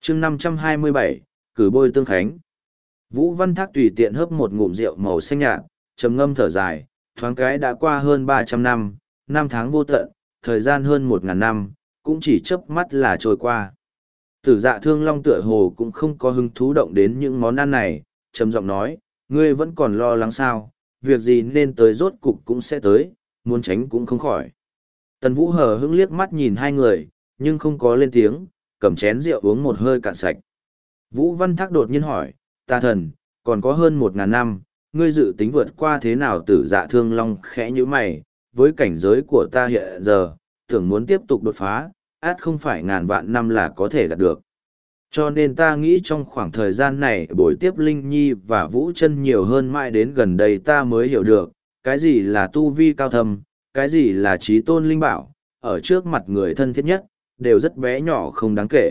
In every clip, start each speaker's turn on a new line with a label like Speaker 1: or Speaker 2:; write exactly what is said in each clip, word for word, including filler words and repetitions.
Speaker 1: chương năm trăm hai mươi bảy, cử bôi tương khánh. Vũ Văn Thác tùy tiện hớp một ngụm rượu màu xanh nhạt, trầm ngâm thở dài, thoáng cái đã qua hơn ba trăm năm, năm tháng vô tận, thời gian hơn một ngàn năm, cũng chỉ chớp mắt là trôi qua. Tử Dạ Thương Long tựa hồ cũng không có hứng thú động đến những món ăn này, trầm giọng nói, ngươi vẫn còn lo lắng sao, việc gì nên tới rốt cục cũng sẽ tới, muốn tránh cũng không khỏi. Tần Vũ hờ hững liếc mắt nhìn hai người, nhưng không có lên tiếng, cầm chén rượu uống một hơi cạn sạch. Vũ Văn Thác đột nhiên hỏi, ta thần, còn có hơn một ngàn năm, ngươi dự tính vượt qua thế nào? Tử Dạ Thương Long khẽ như mày, với cảnh giới của ta hiện giờ, tưởng muốn tiếp tục đột phá, át không phải ngàn vạn năm là có thể đạt được. Cho nên ta nghĩ trong khoảng thời gian này buổi tiếp Linh Nhi và Vũ Chân nhiều hơn, mãi đến gần đây ta mới hiểu được, cái gì là tu vi cao thâm, cái gì là trí tôn linh bảo, ở trước mặt người thân thiết nhất, đều rất bé nhỏ không đáng kể.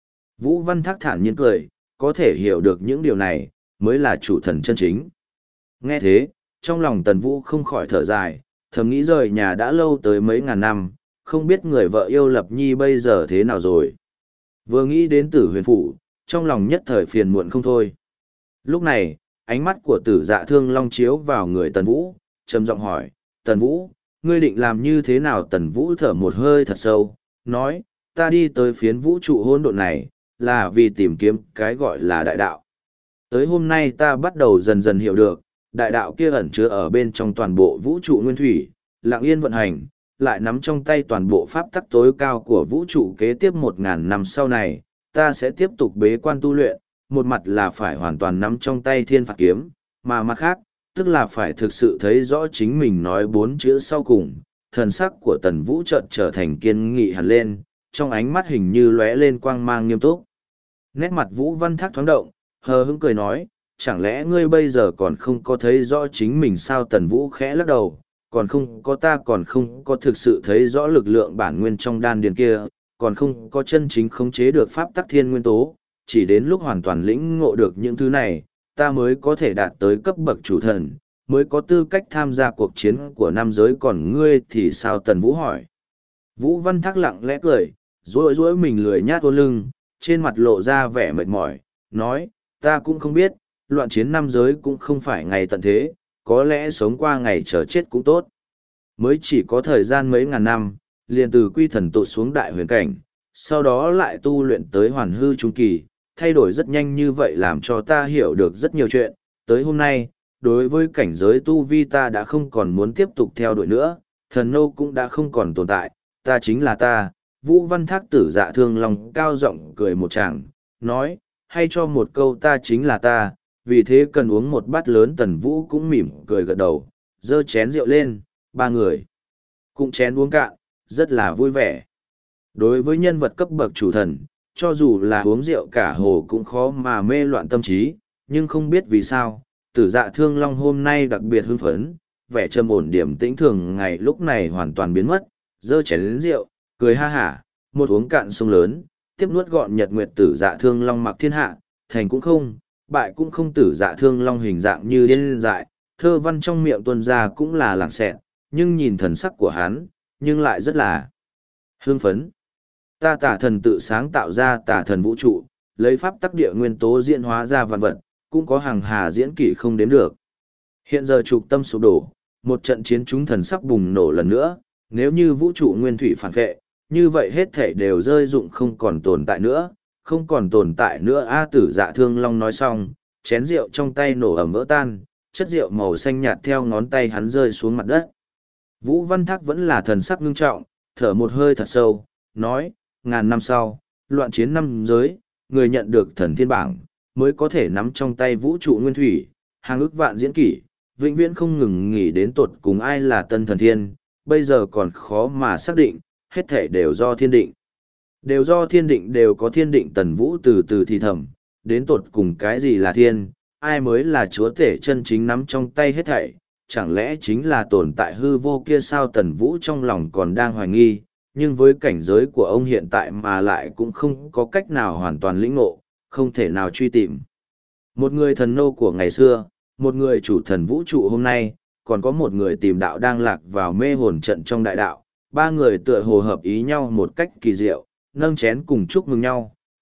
Speaker 1: Vũ Văn Thác thản nhiên cười, có thể hiểu được những điều này, mới là chủ thần chân chính. Nghe thế, trong lòng Tần Vũ không khỏi thở dài, thầm nghĩ rời nhà đã lâu tới mấy ngàn năm, không biết người vợ yêu Lập Nhi bây giờ thế nào rồi. Vừa nghĩ đến Tử Huyền Phủ, trong lòng nhất thời phiền muộn không thôi. Lúc này, ánh mắt của Tử Dạ Thương Long chiếu vào người Tần Vũ, trầm giọng hỏi, Tần Vũ, ngươi định làm như thế nào? Tần Vũ thở một hơi thật sâu, nói, ta đi tới phiến vũ trụ hỗn độn này, là vì tìm kiếm cái gọi là đại đạo. Tới hôm nay ta bắt đầu dần dần hiểu được, đại đạo kia ẩn chứa ở bên trong toàn bộ vũ trụ nguyên thủy, lặng yên vận hành, lại nắm trong tay toàn bộ pháp tắc tối cao của vũ trụ. Kế tiếp một ngàn năm sau này, ta sẽ tiếp tục bế quan tu luyện, một mặt là phải hoàn toàn nắm trong tay thiên phạt kiếm, mà mặt khác, tức là phải thực sự thấy rõ chính mình nói bốn chữ sau cùng. Thần sắc của Tần Vũ chợt trở thành kiên nghị hẳn lên, trong ánh mắt hình như lóe lên quang mang nghiêm túc. Nét mặt Vũ Văn Thác thoáng động, hờ hững cười nói, chẳng lẽ ngươi bây giờ còn không có thấy rõ chính mình sao? Tần Vũ khẽ lắc đầu, còn không có, ta còn không có thực sự thấy rõ lực lượng bản nguyên trong đan điền kia, còn không có chân chính khống chế được pháp tắc thiên nguyên tố, chỉ đến lúc hoàn toàn lĩnh ngộ được những thứ này, ta mới có thể đạt tới cấp bậc chủ thần, mới có tư cách tham gia cuộc chiến của nam giới. Còn ngươi thì sao? Tần Vũ hỏi. Vũ Văn Thác lặng lẽ cười, rối rối mình lười nhát ô lưng, trên mặt lộ ra vẻ mệt mỏi, nói, ta cũng không biết, loạn chiến nam giới cũng không phải ngày tận thế, có lẽ sống qua ngày chờ chết cũng tốt. Mới chỉ có thời gian mấy ngàn năm, liền từ quy thần tụt xuống đại huyền cảnh, sau đó lại tu luyện tới hoàn hư trung kỳ, thay đổi rất nhanh như vậy làm cho ta hiểu được rất nhiều chuyện. Tới hôm nay, đối với cảnh giới tu vi ta đã không còn muốn tiếp tục theo đuổi nữa, thần nô cũng đã không còn tồn tại, ta chính là ta. Vũ Văn Thác Tử Dạ Thương Long cao giọng cười một tràng, nói, hay cho một câu ta chính là ta, vì thế cần uống một bát lớn. Tần Vũ cũng mỉm cười gật đầu, giơ chén rượu lên, ba người cũng chén uống cạn, rất là vui vẻ. Đối với nhân vật cấp bậc chủ thần, cho dù là uống rượu cả hồ cũng khó mà mê loạn tâm trí, nhưng không biết vì sao, Tử Dạ Thương Long hôm nay đặc biệt hưng phấn, vẻ trầm ổn điềm tĩnh thường ngày lúc này hoàn toàn biến mất, giơ chén đến rượu, cười ha hả, một uống cạn sông lớn, tiếp nuốt gọn. Nhật nguyệt Tử Dạ Thương Long mặc thiên hạ, thành cũng không, bại cũng không. Tử Dạ Thương Long hình dạng như điên dại, thơ văn trong miệng tuôn ra cũng là lảng xẹt, nhưng nhìn thần sắc của hắn, nhưng lại rất là hưng phấn. Ta tả thần tự sáng tạo ra tả thần vũ trụ, lấy pháp tắc địa nguyên tố diễn hóa ra vạn vật, cũng có hàng hà diễn kỷ không đếm được. Hiện giờ trục tâm sụp đổ, một trận chiến chúng thần sắp bùng nổ lần nữa, nếu như vũ trụ nguyên thủy phản vệ, như vậy hết thể đều rơi dụng không còn tồn tại nữa, không còn tồn tại nữa. A Tử Dạ Thương Long nói xong, chén rượu trong tay nổ ẩm vỡ tan, chất rượu màu xanh nhạt theo ngón tay hắn rơi xuống mặt đất. Vũ Văn Thác vẫn là thần sắc ngưng trọng, thở một hơi thật sâu, nói, ngàn năm sau, loạn chiến năm giới, người nhận được thần thiên bảng, mới có thể nắm trong tay vũ trụ nguyên thủy, hàng ức vạn diễn kỷ, vĩnh viễn không ngừng nghỉ đến tột cùng ai là tân thần thiên, bây giờ còn khó mà xác định, hết thể đều do thiên định. Đều do thiên định, đều có thiên định. Tần Vũ từ từ thì thầm, đến tột cùng cái gì là thiên, ai mới là chúa tể chân chính nắm trong tay hết thảy, chẳng lẽ chính là tồn tại hư vô kia sao? Tần Vũ trong lòng còn đang hoài nghi, nhưng với cảnh giới của ông hiện tại mà lại cũng không có cách nào hoàn toàn lĩnh ngộ, không thể nào truy tìm. Một người thần nô của ngày xưa, một người chủ thần vũ trụ hôm nay, còn có một người tìm đạo đang lạc vào mê hồn trận trong đại đạo, ba người tựa hồ hợp ý nhau một cách kỳ diệu, nâng chén cùng chúc mừng nhau,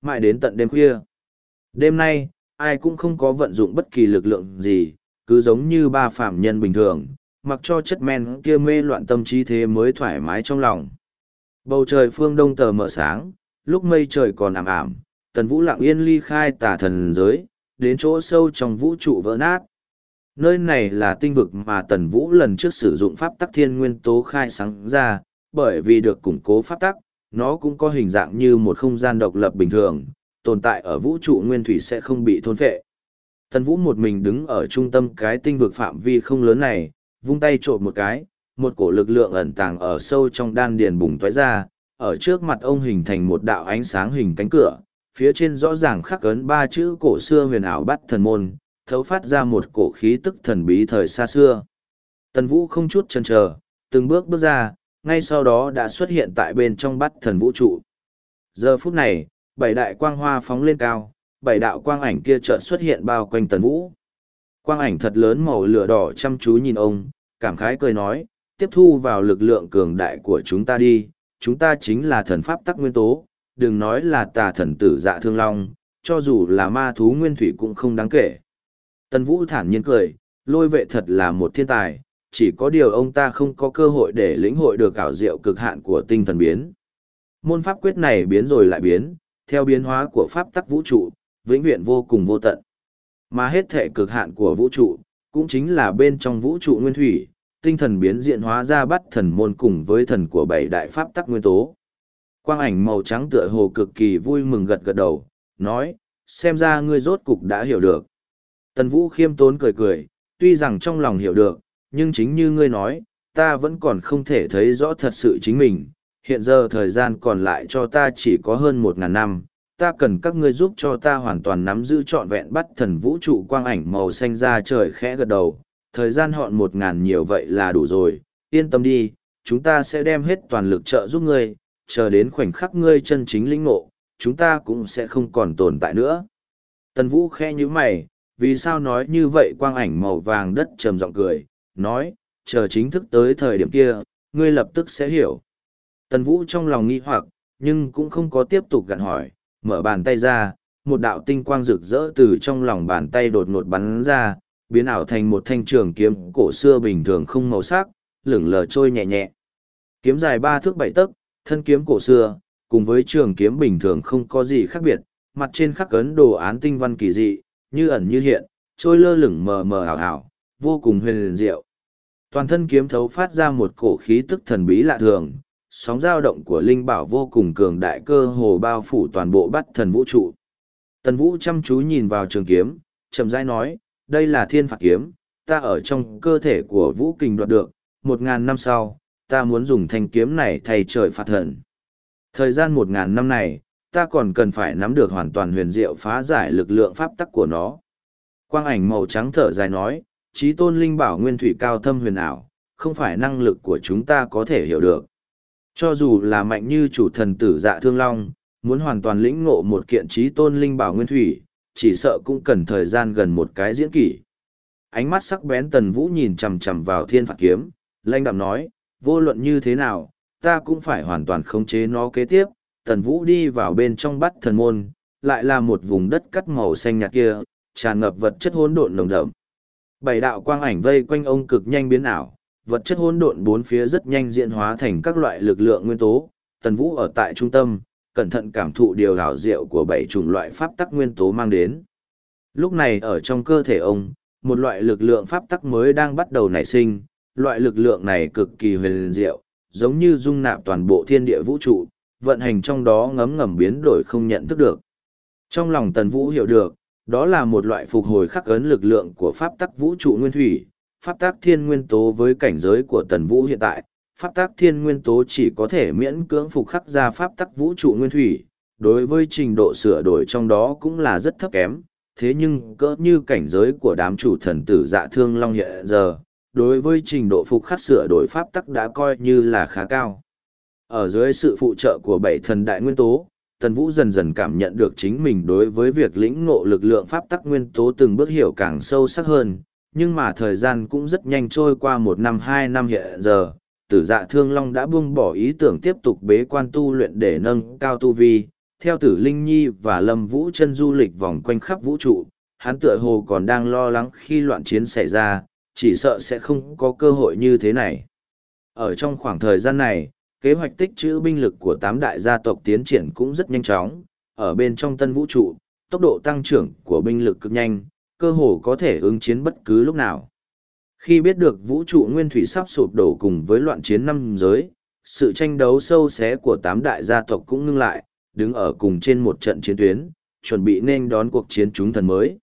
Speaker 1: mãi đến tận đêm khuya. Đêm nay, ai cũng không có vận dụng bất kỳ lực lượng gì, cứ giống như ba phạm nhân bình thường, mặc cho chất men kia mê loạn tâm trí thế mới thoải mái trong lòng. Bầu trời phương đông tờ mờ sáng, lúc mây trời còn ảm ảm, Tần Vũ lặng yên ly khai tà thần giới, đến chỗ sâu trong vũ trụ vỡ nát. Nơi này là tinh vực mà Tần Vũ lần trước sử dụng pháp tắc thiên nguyên tố khai sáng ra, bởi vì được củng cố pháp tắc, nó cũng có hình dạng như một không gian độc lập bình thường, tồn tại ở vũ trụ nguyên thủy sẽ không bị thôn phệ. Tần Vũ một mình đứng ở trung tâm cái tinh vực phạm vi không lớn này, vung tay trộm một cái, một cổ lực lượng ẩn tàng ở sâu trong đan điền bùng tóe ra, ở trước mặt ông hình thành một đạo ánh sáng hình cánh cửa, phía trên rõ ràng khắc ấn ba chữ cổ xưa huyền ảo bắt thần môn, thấu phát ra một cổ khí tức thần bí thời xa xưa. Tần Vũ không chút chần chờ, từng bước bước ra, ngay sau đó đã xuất hiện tại bên trong bắt thần vũ trụ. Giờ phút này, bảy đại quang hoa phóng lên cao, bảy đạo quang ảnh kia chợt xuất hiện bao quanh Tần Vũ. Quang ảnh thật lớn màu lửa đỏ chăm chú nhìn ông, cảm khái cười nói, tiếp thu vào lực lượng cường đại của chúng ta đi, chúng ta chính là thần pháp tắc nguyên tố, đừng nói là tà thần tử dạ thương long, cho dù là ma thú nguyên thủy cũng không đáng kể. Tần Vũ thản nhiên cười, lôi vệ thật là một thiên tài, chỉ có điều ông ta không có cơ hội để lĩnh hội được ảo diệu cực hạn của tinh thần biến. Môn pháp quyết này biến rồi lại biến, theo biến hóa của pháp tắc vũ trụ, vĩnh viễn vô cùng vô tận. Mà hết thể cực hạn của vũ trụ, cũng chính là bên trong vũ trụ nguyên thủy, tinh thần biến diện hóa ra bắt thần môn cùng với thần của bảy đại pháp tắc nguyên tố. Quang ảnh màu trắng tựa hồ cực kỳ vui mừng gật gật đầu, nói, xem ra ngươi rốt cục đã hiểu được. Tần Vũ khiêm tốn cười cười, tuy rằng trong lòng hiểu được, nhưng chính như ngươi nói, ta vẫn còn không thể thấy rõ thật sự chính mình. Hiện giờ thời gian còn lại cho ta chỉ có hơn một ngàn năm, ta cần các ngươi giúp cho ta hoàn toàn nắm giữ trọn vẹn bắt thần vũ trụ quang ảnh màu xanh ra trời khẽ gật đầu. Thời gian họn một ngàn nhiều vậy là đủ rồi, yên tâm đi, chúng ta sẽ đem hết toàn lực trợ giúp ngươi, chờ đến khoảnh khắc ngươi chân chính lĩnh ngộ, chúng ta cũng sẽ không còn tồn tại nữa. Tần Vũ khẽ nhíu mày, vì sao nói như vậy? Quang ảnh màu vàng đất trầm giọng cười, nói, chờ chính thức tới thời điểm kia, ngươi lập tức sẽ hiểu. Tần Vũ trong lòng nghi hoặc, nhưng cũng không có tiếp tục gặn hỏi, mở bàn tay ra, một đạo tinh quang rực rỡ từ trong lòng bàn tay đột ngột bắn ra, biến ảo thành một thanh trường kiếm cổ xưa bình thường không màu sắc, lửng lờ trôi nhẹ nhẹ. Kiếm dài ba thước bảy tấc, thân kiếm cổ xưa, cùng với trường kiếm bình thường không có gì khác biệt, mặt trên khắc ấn đồ án tinh văn kỳ dị, như ẩn như hiện, trôi lơ lửng mờ mờ ảo ảo, vô cùng huyền diệu. Toàn thân kiếm thấu phát ra một cổ khí tức thần bí lạ thường, sóng dao động của linh bảo vô cùng cường đại cơ hồ bao phủ toàn bộ bắt thần vũ trụ. Tần Vũ chăm chú nhìn vào trường kiếm, chậm rãi nói, đây là thiên phạt kiếm, ta ở trong cơ thể của Vũ Kình đoạt được, một ngàn năm sau, ta muốn dùng thanh kiếm này thay trời phạt thần. Thời gian một ngàn năm này, ta còn cần phải nắm được hoàn toàn huyền diệu phá giải lực lượng pháp tắc của nó. Quang ảnh màu trắng thở dài nói, chí tôn linh bảo nguyên thủy cao thâm huyền ảo, không phải năng lực của chúng ta có thể hiểu được. Cho dù là mạnh như chủ thần tử dạ thương long, muốn hoàn toàn lĩnh ngộ một kiện chí tôn linh bảo nguyên thủy, chỉ sợ cũng cần thời gian gần một cái diễn kỷ. Ánh mắt sắc bén Tần Vũ nhìn chằm chằm vào thiên phạt kiếm, lãnh đạm nói, vô luận như thế nào, ta cũng phải hoàn toàn khống chế nó kế tiếp. Tần Vũ đi vào bên trong bắt thần môn, lại là một vùng đất cắt màu xanh nhạt kia, tràn ngập vật chất hỗn độn nồng đậm. Bảy đạo quang ảnh vây quanh ông cực nhanh biến ảo, vật chất hỗn độn bốn phía rất nhanh diễn hóa thành các loại lực lượng nguyên tố. Tần Vũ ở tại trung tâm, cẩn thận cảm thụ điều ảo diệu của bảy chủng loại pháp tắc nguyên tố mang đến. Lúc này ở trong cơ thể ông, một loại lực lượng pháp tắc mới đang bắt đầu nảy sinh, loại lực lượng này cực kỳ huyền diệu, giống như dung nạp toàn bộ thiên địa vũ trụ, vận hành trong đó ngấm ngầm biến đổi không nhận thức được. Trong lòng Tần Vũ hiểu được, đó là một loại phục hồi khắc ấn lực lượng của pháp tắc vũ trụ nguyên thủy, pháp tắc thiên nguyên tố. Với cảnh giới của Tần Vũ hiện tại, pháp tắc thiên nguyên tố chỉ có thể miễn cưỡng phục khắc ra pháp tắc vũ trụ nguyên thủy, đối với trình độ sửa đổi trong đó cũng là rất thấp kém. Thế nhưng cỡ như cảnh giới của đám chủ thần tử dạ thương long hiện giờ, đối với trình độ phục khắc sửa đổi pháp tắc đã coi như là khá cao. Ở dưới sự phụ trợ của bảy thần đại nguyên tố, Tần Vũ dần dần cảm nhận được chính mình đối với việc lĩnh ngộ lực lượng pháp tắc nguyên tố từng bước hiểu càng sâu sắc hơn, nhưng mà thời gian cũng rất nhanh trôi qua một năm hai năm hiện giờ, tử dạ thương long đã buông bỏ ý tưởng tiếp tục bế quan tu luyện để nâng cao tu vi, theo Tử Linh Nhi và Lâm Vũ Chân du lịch vòng quanh khắp vũ trụ, hắn tựa hồ còn đang lo lắng khi loạn chiến xảy ra, chỉ sợ sẽ không có cơ hội như thế này. Ở trong khoảng thời gian này, kế hoạch tích trữ binh lực của tám đại gia tộc tiến triển cũng rất nhanh chóng, ở bên trong tân vũ trụ, tốc độ tăng trưởng của binh lực cực nhanh, cơ hồ có thể ứng chiến bất cứ lúc nào. Khi biết được vũ trụ nguyên thủy sắp sụp đổ cùng với loạn chiến năm giới, sự tranh đấu sâu xé của tám đại gia tộc cũng ngưng lại, đứng ở cùng trên một trận chiến tuyến, chuẩn bị nên đón cuộc chiến chúng thần mới.